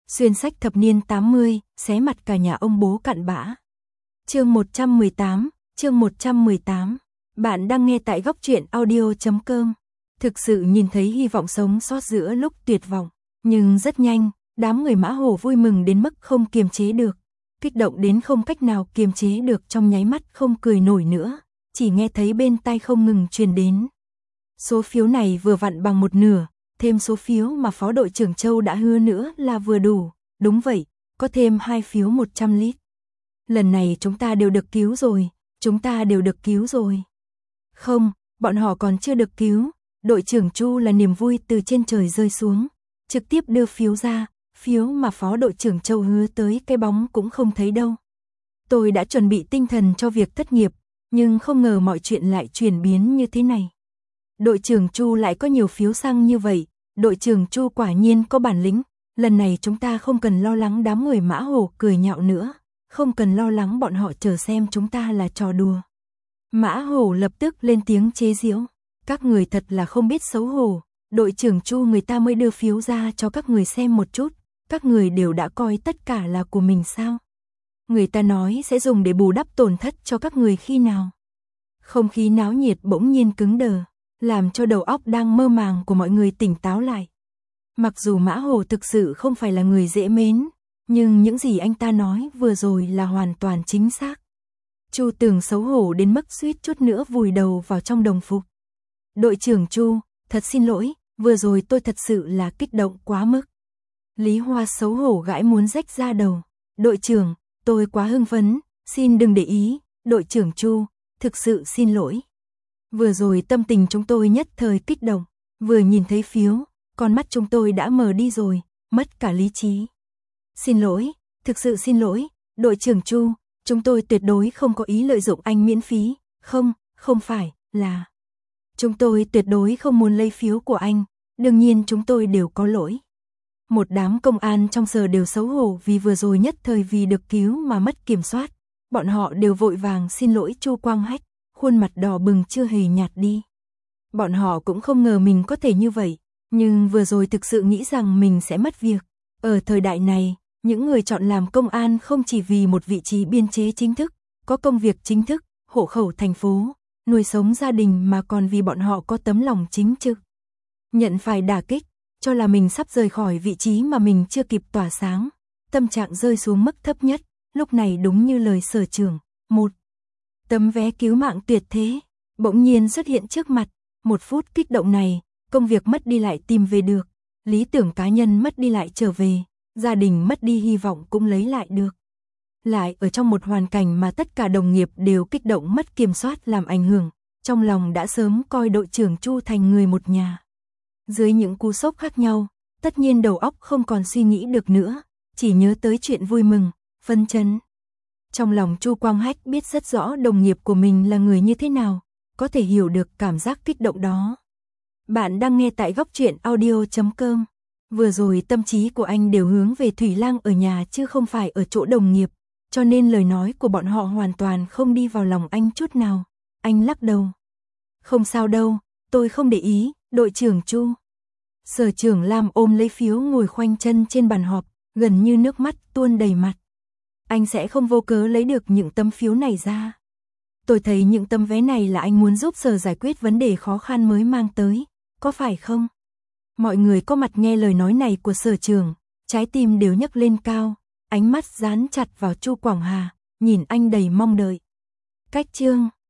Xuyên sách thập niên 80, xé mặt cả nhà ông bố cặn bã. Chương 118. Bạn đang nghe tại góc truyện audio.com. Thực sự nhìn thấy hy vọng sống sót giữa lúc tuyệt vọng, nhưng rất nhanh, đám người Mã Hổ vui mừng đến mức không kiềm chế được, kích động đến không cách nào kiềm chế được, trong nháy mắt không cười nổi nữa, chỉ nghe thấy bên tai không ngừng truyền đến. Số phiếu này vừa vặn bằng một nửa, thêm số phiếu mà Phó đội trưởng Châu đã hứa nữa là vừa đủ. Đúng vậy, có thêm 2 phiếu 100 lít. Lần này chúng ta đều được cứu rồi, chúng ta đều được cứu rồi. Không, bọn họ còn chưa được cứu. Đội trưởng Chu là niềm vui từ trên trời rơi xuống, trực tiếp đưa phiếu ra, phiếu mà Phó đội trưởng Châu hứa tới cái bóng cũng không thấy đâu. Tôi đã chuẩn bị tinh thần cho việc thất nghiệp, nhưng không ngờ mọi chuyện lại chuyển biến như thế này. Đội trưởng Chu lại có nhiều phiếu xăng như vậy, đội trưởng Chu quả nhiên có bản lĩnh. Lần này chúng ta không cần lo lắng đám người Mã Hổ cười nhạo nữa, không cần lo lắng bọn họ chờ xem chúng ta là trò đùa. Mã Hổ lập tức lên tiếng chế giễu, các người thật là không biết xấu hổ, đội trưởng Chu người ta mới đưa phiếu ra cho các người xem một chút, các người đều đã coi tất cả là của mình sao? Người ta nói sẽ dùng để bù đắp tổn thất cho các người khi nào? Không khí náo nhiệt bỗng nhiên cứng đờ, làm cho đầu óc đang mơ màng của mọi người tỉnh táo lại. Mặc dù Mã Hổ thực sự không phải là người dễ mến, nhưng những gì anh ta nói vừa rồi là hoàn toàn chính xác. Chu Tường xấu hổ đến mức suýt chút nữa vùi đầu vào trong đồng phục. Đội trưởng Chu, thật xin lỗi, vừa rồi tôi thật sự là kích động quá mức. Lý Hoa xấu hổ gãi muốn rách da đầu. Đội trưởng, tôi quá hưng phấn, xin đừng để ý. Đội trưởng Chu, thực sự xin lỗi. Vừa rồi tâm tình chúng tôi nhất thời kích động, vừa nhìn thấy phiếu, con mắt chúng tôi đã mờ đi rồi, mất cả lý trí. Xin lỗi, thực sự xin lỗi, đội trưởng Chu, chúng tôi tuyệt đối không có ý lợi dụng anh miễn phí, không phải, là... Chúng tôi tuyệt đối không muốn lấy phiếu của anh, đương nhiên chúng tôi đều có lỗi. Một đám công an trong sở đều xấu hổ vì vừa rồi nhất thời vì được cứu mà mất kiểm soát. Bọn họ đều vội vàng xin lỗi Chu Quang Hách, khuôn mặt đỏ bừng chưa hề nhạt đi. Bọn họ cũng không ngờ mình có thể như vậy. Nhưng vừa rồi thực sự nghĩ rằng mình sẽ mất việc. Ở thời đại này, những người chọn làm công an không chỉ vì một vị trí biên chế chính thức, có công việc chính thức, hộ khẩu thành phố, nuôi sống gia đình mà còn vì bọn họ có tấm lòng chính trực. Nhận phải đả kích, cho là mình sắp rời khỏi vị trí mà mình chưa kịp tỏa sáng, tâm trạng rơi xuống mức thấp nhất, lúc này đúng như lời sở trưởng, một tấm vé cứu mạng tuyệt thế, bỗng nhiên xuất hiện trước mặt, 1 phút kích động này. Công việc mất đi lại tìm về được, lý tưởng cá nhân mất đi lại trở về, gia đình mất đi hy vọng cũng lấy lại được. Lại ở trong một hoàn cảnh mà tất cả đồng nghiệp đều kích động mất kiểm soát làm ảnh hưởng, trong lòng đã sớm coi đội trưởng Chu thành người một nhà. Dưới những cú sốc khác nhau, tất nhiên đầu óc không còn suy nghĩ được nữa, chỉ nhớ tới chuyện vui mừng, phấn chấn. Trong lòng Chu Quang Hách biết rất rõ đồng nghiệp của mình là người như thế nào, có thể hiểu được cảm giác kích động đó. Bạn đang nghe tại góc truyện audio.com. Vừa rồi tâm trí của anh đều hướng về Thủy Lang ở nhà chứ không phải ở chỗ đồng nghiệp, cho nên lời nói của bọn họ hoàn toàn không đi vào lòng anh chút nào. Anh lắc đầu. Không sao đâu, tôi không để ý, đội trưởng Chu. Sở trưởng Lam ôm lấy phiếu ngồi khoanh chân trên bàn họp, gần như nước mắt tuôn đầy mặt. Anh sẽ không vô cớ lấy được những tấm phiếu này ra. Tôi thấy những tấm vé này là anh muốn giúp sở giải quyết vấn đề khó khăn mới mang tới. Có phải không? Mọi người có mặt nghe lời nói này của sở trưởng, trái tim đều nhấc lên cao, ánh mắt dán chặt vào Chu Quảng Hà, nhìn anh đầy mong đợi. Cách chương